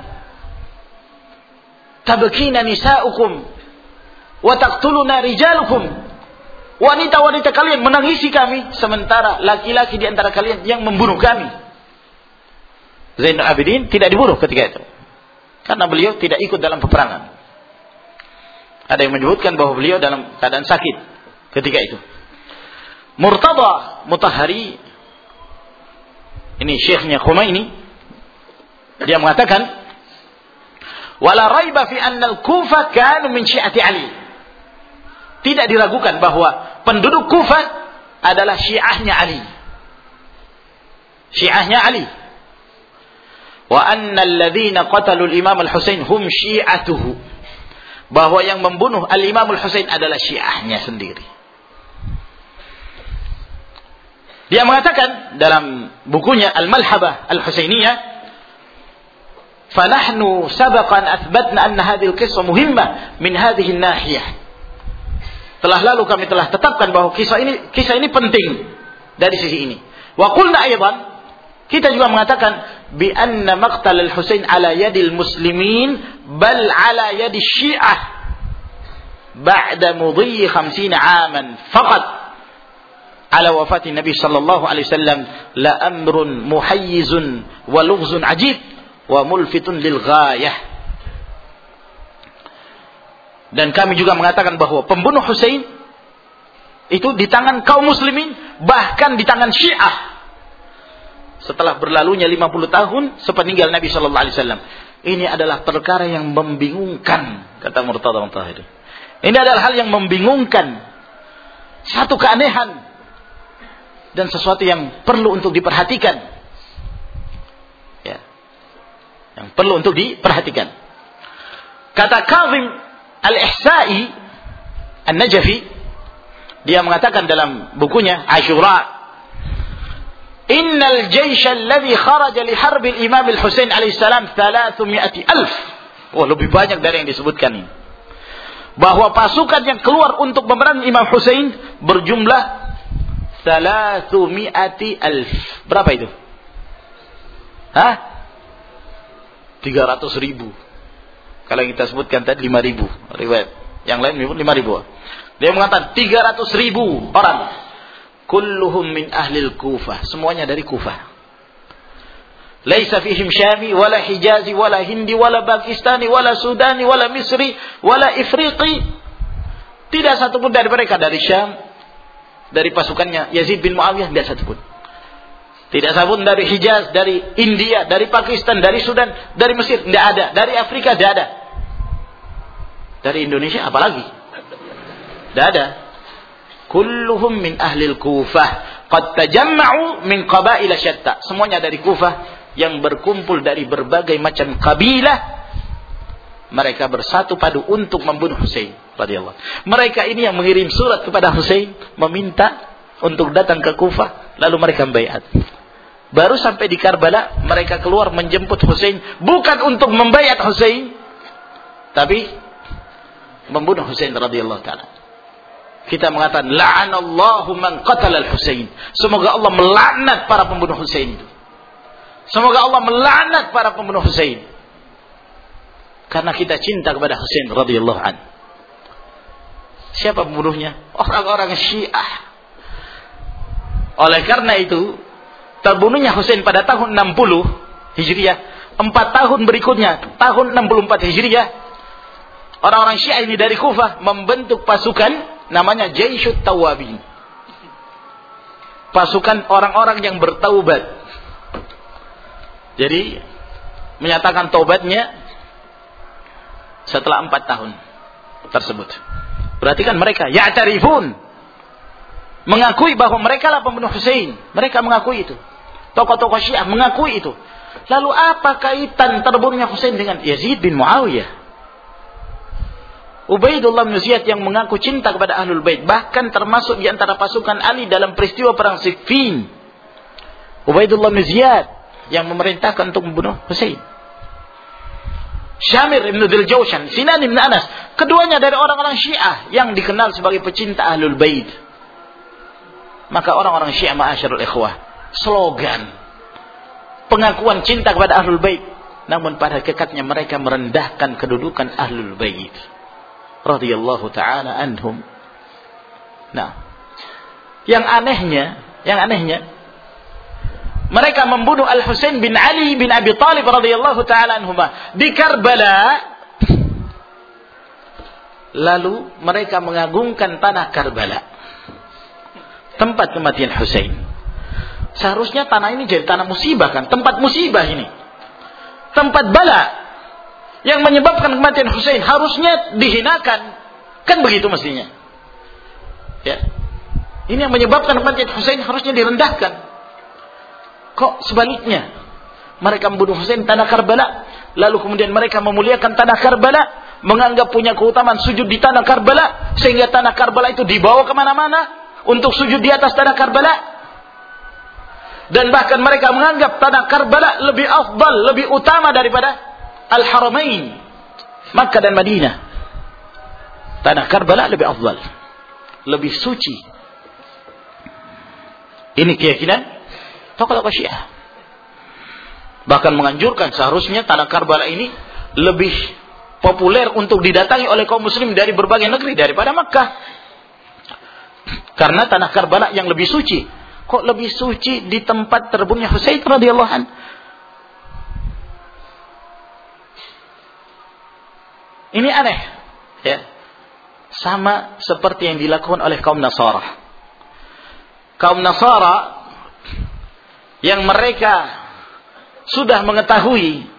A: tabkina nisa'ukum wa taqtuluna rijalukum. Wanita-wanita kalian menangisi kami, sementara laki-laki di antara kalian yang membunuh kami. Zainul Abidin tidak dibunuh ketika itu, karena beliau tidak ikut dalam peperangan. Ada yang menyebutkan bahwa beliau dalam keadaan sakit ketika itu. Murtada Mutahhari, ini syekhnya Khomeini, dia mengatakan, wala raiba fi anna al-Kufah kanu min syi'ati Ali. Tidak diragukan bahwa penduduk Kufah adalah syiahnya Ali. Syiahnya Ali. Wa anna alladhina qatalu al-Imam al-Husain hum syi'atuhu. Bahwa yang membunuh al-Imam al-Husain adalah syiahnya sendiri. Dia mengatakan dalam bukunya Al-Malhabah Al-Husainiyah, فَنَحْنُ سَبَقًا أَثْبَتْنَا أَنَّ هَذِهِ الْقِصَّةَ مُهِمَّةٌ مِنْ هَذِهِ النَّاحِيَةِ. Telah lalu kami telah tetapkan bahwa kisah ini kisah ini penting dari sisi ini. Wa qulna aidan, kita juga mengatakan bi anna maqtal al-Husain ala yadil muslimin bal ala yadi syiah ba'da mudhi khamsina 'aman faqat ala wafati Nabi sallallahu alaihi wasallam la amrun muhayyizun wa lughzun ajib wa mulfitun lil ghayah. Dan kami juga mengatakan bahwa pembunuh Husain itu di tangan kaum muslimin, bahkan di tangan Syiah. Setelah berlalunya lima puluh tahun sepeninggal Nabi sallallahu alaihi wasallam. Ini adalah perkara yang membingungkan, kata Murtada Mutahhari. Ini adalah hal yang membingungkan. Satu keanehan dan sesuatu yang perlu untuk diperhatikan. Ya. Yang perlu untuk diperhatikan. Kata Kazim Al-Ihsa'i An-Najafi, dia mengatakan dalam bukunya Ashura, Innal jaysha alladhi kharaja li harbil Imam al-Husain alaihi salam thalathmi'ati alf. Oh, lebih banyak dari yang disebutkan ini. Bahwa pasukan yang keluar untuk memerangi Imam Husain berjumlah thalathmi'ati alf. Berapa itu? Hah? tiga ratus ribu. Kalau yang kita sebutkan tadi lima ribu. Riwayat yang lain menyebut lima ribu. Dia mengatakan tiga ratus ribu orang. Kulluhum min ahlil Kufah. Semuanya dari Kufah. Laisa fihim Syami, wala Hijazi, wala Hindi, wala Pakistani, wala Sudani, wala Misri, wala Ifriqi. Tidak satu pun dari mereka dari Syam, dari pasukannya Yazid bin Muawiyah, tidak satu pun. Tidak satu pun dari Hijaz, dari India, dari Pakistan, dari Sudan, dari Mesir, tidak ada. Dari Afrika tidak ada. Dari Indonesia apalagi? Tidak ada. Kulluhum min ahlil Kufah qad tajamma'u min qabail syatta. Semuanya dari Kufah yang berkumpul dari berbagai macam kabilah. Mereka bersatu padu untuk membunuh Husain radhiyallahu. Mereka ini yang mengirim surat kepada Husain meminta untuk datang ke Kufah, lalu mereka baiat. Baru sampai di Karbala mereka keluar menjemput Husain, bukan untuk membaiat Husain, tapi membunuh Husain radhiyallahu taala. Kita mengatakan la'anallahu man qatala al-Husain. Semoga Allah melaknat para pembunuh Husain itu. Semoga Allah melaknat para pembunuh Husain. Karena kita cinta kepada Husain radhiyallahu anhu. Siapa pembunuhnya? Orang-orang Syiah. Oleh karena itu, terbunuhnya Husain pada tahun enam puluh Hijriah, empat tahun berikutnya, tahun enam puluh empat Hijriah, orang-orang Syiah ini dari Kufah membentuk pasukan namanya Jaisyut Tawabin. Pasukan orang-orang yang bertaubat. Jadi menyatakan taubatnya setelah empat tahun tersebut. Berarti kan mereka ya'tarifun, mengakui bahwa mereka lah pembunuh Husain. Mereka mengakui itu. Tokoh-tokoh Syiah mengakui itu. Lalu apa kaitan terbunuhnya Husain dengan Yazid bin Muawiyah? Ubaidullah bin Ziyad yang mengaku cinta kepada Ahlul Bait, bahkan termasuk di antara pasukan Ali dalam peristiwa perang Siffin. Ubaidullah bin Ziyad yang memerintahkan untuk membunuh Husain. Syamir ibn Dzul Jawshan, Sinan ibn Anas, keduanya dari orang-orang Syiah yang dikenal sebagai pecinta Ahlul Bait. Maka orang-orang Syiah, ma'asyarul ikhwah, slogan pengakuan cinta kepada Ahlul Bait, namun pada hakikatnya mereka merendahkan kedudukan Ahlul Bait radhiyallahu ta'ala anhum. Nah, yang anehnya, yang anehnya, mereka membunuh Al-Husain bin Ali bin Abi Thalib radhiyallahu ta'ala anhuma di Karbala lalu mereka mengagungkan tanah Karbala, tempat kematian Husain. Seharusnya tanah ini jadi tanah musibah kan, tempat musibah ini, tempat bala yang menyebabkan kematian Husain, harusnya dihinakan, kan begitu mestinya. Ya, ini yang menyebabkan kematian Husain harusnya direndahkan. Kok sebaliknya? Mereka membunuh Husain tanah Karbala, lalu kemudian mereka memuliakan tanah Karbala, menganggap punya keutamaan sujud di tanah Karbala, sehingga tanah Karbala itu dibawa kemana-mana untuk sujud di atas tanah Karbala. Dan bahkan mereka menganggap tanah Karbala lebih afdal, lebih utama daripada Al-Haramain, Makkah dan Madinah. Tanah Karbala lebih afdal, lebih suci. Ini keyakinan tokoh-tokoh Syiah. Bahkan menganjurkan seharusnya tanah Karbala ini lebih populer untuk didatangi oleh kaum muslim dari berbagai negeri daripada Makkah. Karena tanah Karbala yang lebih suci. Kok lebih suci di tempat terbunuhnya Husain radhiyallahu anhu? Ini aneh, ya. Sama seperti yang dilakukan oleh kaum Nasara. Kaum Nasara yang mereka sudah mengetahui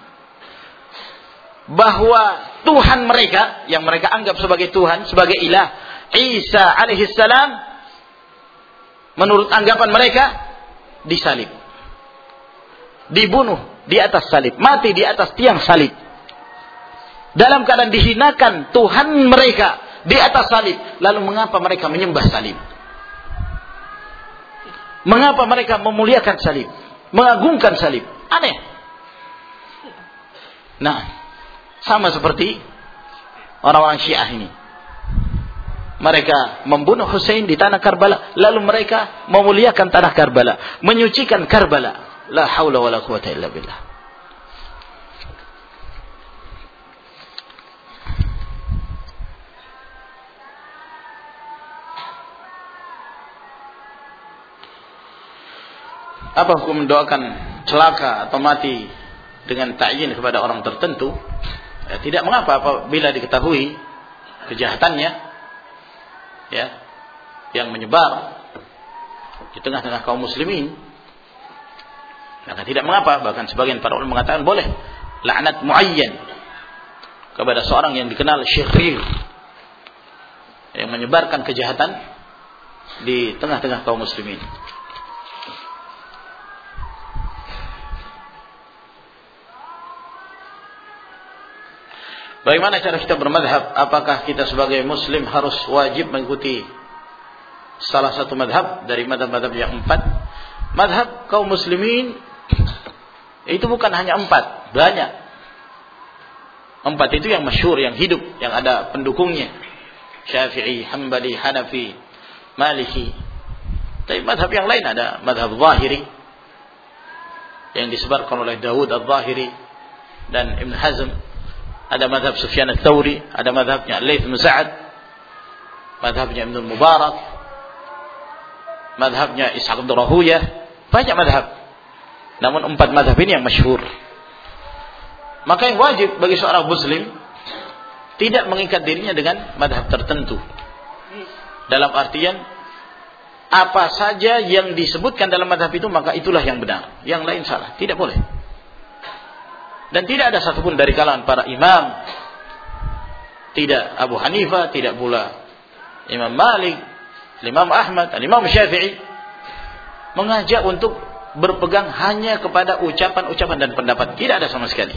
A: bahwa Tuhan mereka, yang mereka anggap sebagai Tuhan, sebagai ilah, Isa alaihissalam, menurut anggapan mereka disalib, dibunuh di atas salib, mati di atas tiang salib, dalam keadaan dihinakan Tuhan mereka di atas salib. Lalu mengapa mereka menyembah salib? Mengapa mereka memuliakan salib, mengagungkan salib? Aneh. Nah, sama seperti orang-orang Syiah ini. Mereka membunuh Husain di tanah Karbala, lalu mereka memuliakan tanah Karbala, menyucikan Karbala. La haula wala quwata illa billah. Apa hukum mendoakan celaka atau mati dengan ta'yin kepada orang tertentu? Ya, tidak mengapa apabila diketahui kejahatannya, ya, yang menyebar di tengah-tengah kaum muslimin, maka tidak mengapa. Bahkan sebagian para ulama mengatakan boleh laknat muayyan kepada seorang yang dikenal syirir, yang menyebarkan kejahatan di tengah-tengah kaum muslimin. Bagaimana cara kita bermadhab? Apakah kita sebagai muslim harus wajib mengikuti salah satu madhab dari madhab-madhab yang empat? Madhab kaum muslimin itu bukan hanya empat, banyak. Empat itu yang masyhur, yang hidup, yang ada pendukungnya. Syafi'i, Hambali, Hanafi, Maliki. Tapi madhab yang lain ada madhab Zahiri yang disebarkan oleh Dawud al-Zahiri dan Ibn Hazm. Ada madhab Sufyan al-Thawri, ada madhabnya Al-Layth bin Sa'ad, madhabnya Ibn al-Mubarak, madhabnya Ishaq bin Rahuyah. Banyak madhab. Namun empat madhab ini yang masyhur. Maka yang wajib bagi seorang muslim tidak mengikat dirinya dengan madhab tertentu. Dalam artian apa saja yang disebutkan dalam madhab itu maka itulah yang benar, yang lain salah. Tidak boleh. Dan tidak ada satupun dari kalangan para imam, tidak Abu Hanifah, tidak pula Imam Malik, Imam Ahmad, Imam Syafi'i, mengajak untuk berpegang hanya kepada ucapan-ucapan dan pendapat. Tidak ada sama sekali.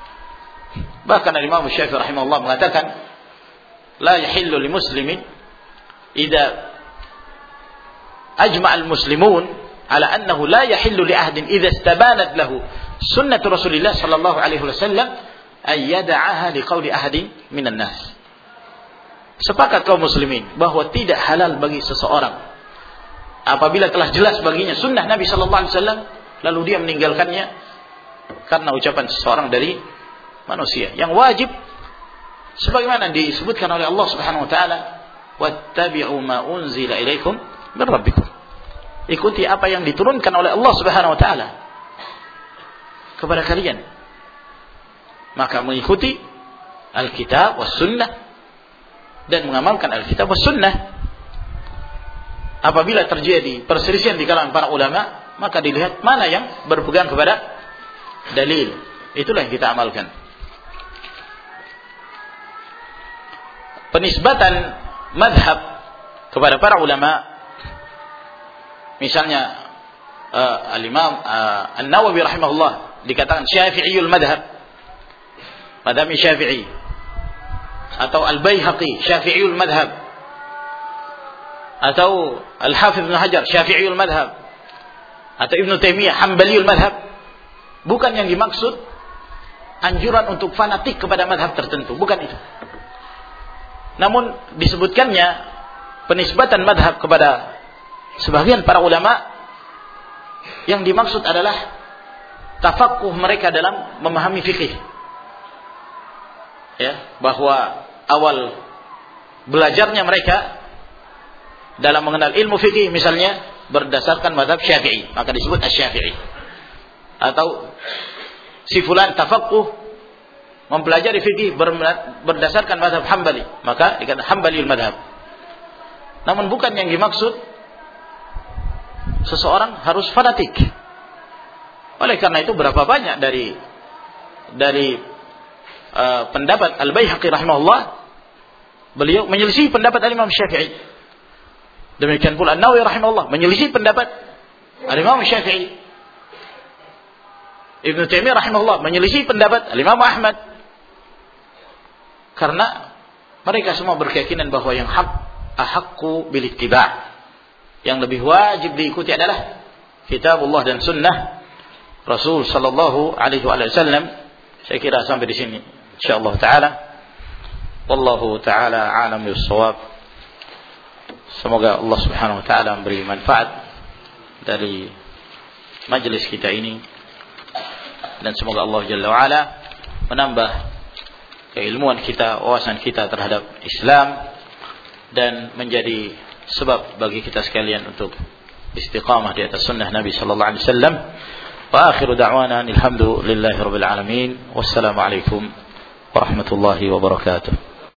A: Bahkan Imam Syafi'i rahimahullah mengatakan, la yahillu li muslimin idza ajma'al muslimun ala annahu la yahillu li ahadin idza istabanat lahu sunnah Rasulullah sallallahu alaihi wasallam ay yad'aha liqauli ahadin minan nas. Sepakat kaum muslimin bahwa tidak halal bagi seseorang apabila telah jelas baginya sunnah Nabi sallallahu alaihi wasallam lalu dia meninggalkannya karena ucapan seseorang dari manusia. Yang wajib sebagaimana disebutkan oleh Allah Subhanahu wa taala, wattabi'u ma unzila ilaikum min rabbikum. Ikuti apa yang diturunkan oleh Allah Subhanahu wa taala kepada kalian. Maka mengikuti Alkitab was sunnah dan mengamalkan Alkitab was sunnah. Apabila terjadi perselisihan di kalangan para ulama, maka dilihat mana yang berpegang kepada dalil. Itulah yang kita amalkan. Penisbatan madhab kepada para ulama, misalnya uh, Al-Imam uh, An-Nawawi rahimahullah dikatakan Syafi'iyul madhab, madhab Syafi'i, atau Al-Baihaqi Syafi'iyul madhab, atau Al-Hafidh Ibn Hajar Syafi'iyul madhab, atau Ibn Taimiyah Hanbaliyul madhab. Bukan yang dimaksud anjuran untuk fanatik kepada madhab tertentu, bukan itu. Namun disebutkannya penisbatan madhab kepada sebagian para ulama, yang dimaksud adalah tafaqquh mereka dalam memahami fikih. Ya, bahwa awal belajarnya mereka dalam mengenal ilmu fikih misalnya berdasarkan mazhab Syafi'i, maka disebut Asy-Syafi'i. Atau si fulan tafaqquh mempelajari fikih berdasarkan mazhab Hambali, maka dikatakan Hambaliul madhab. Namun bukan yang dimaksud seseorang harus fanatik. Oleh karena itu berapa banyak dari dari uh, pendapat Al-Baihaqi rahimahullah, beliau menyelisih pendapat Al-Imam Syafi'i. Demikian pula An-Nawawi rahimahullah menyelisih pendapat Al-Imam Syafi'i. Ibn Taimiyah rahimahullah menyelisih pendapat Al-Imam Ahmad. Karena mereka semua berkeyakinan bahwa yang hak ahaqqu bil ittiba', yang lebih wajib diikuti adalah kitabullah dan sunnah Rasul sallallahu alaihi wasallam. Saya kira sampai di sini insyaallah taala. Wallahu taala a'lam bis-shawab. Semoga Allah Subhanahu wa taala memberi manfaat dari majelis kita ini, dan semoga Allah Jalla wa ala menambah keilmuan kita, wawasan kita terhadap Islam, dan menjadi sebab bagi kita sekalian untuk istiqamah di atas sunnah Nabi sallallahu alaihi wasallam. Wa akhiru da'wana alhamdulillahi rabbil alamin. Wassalamu alaikum warahmatullahi wabarakatuh.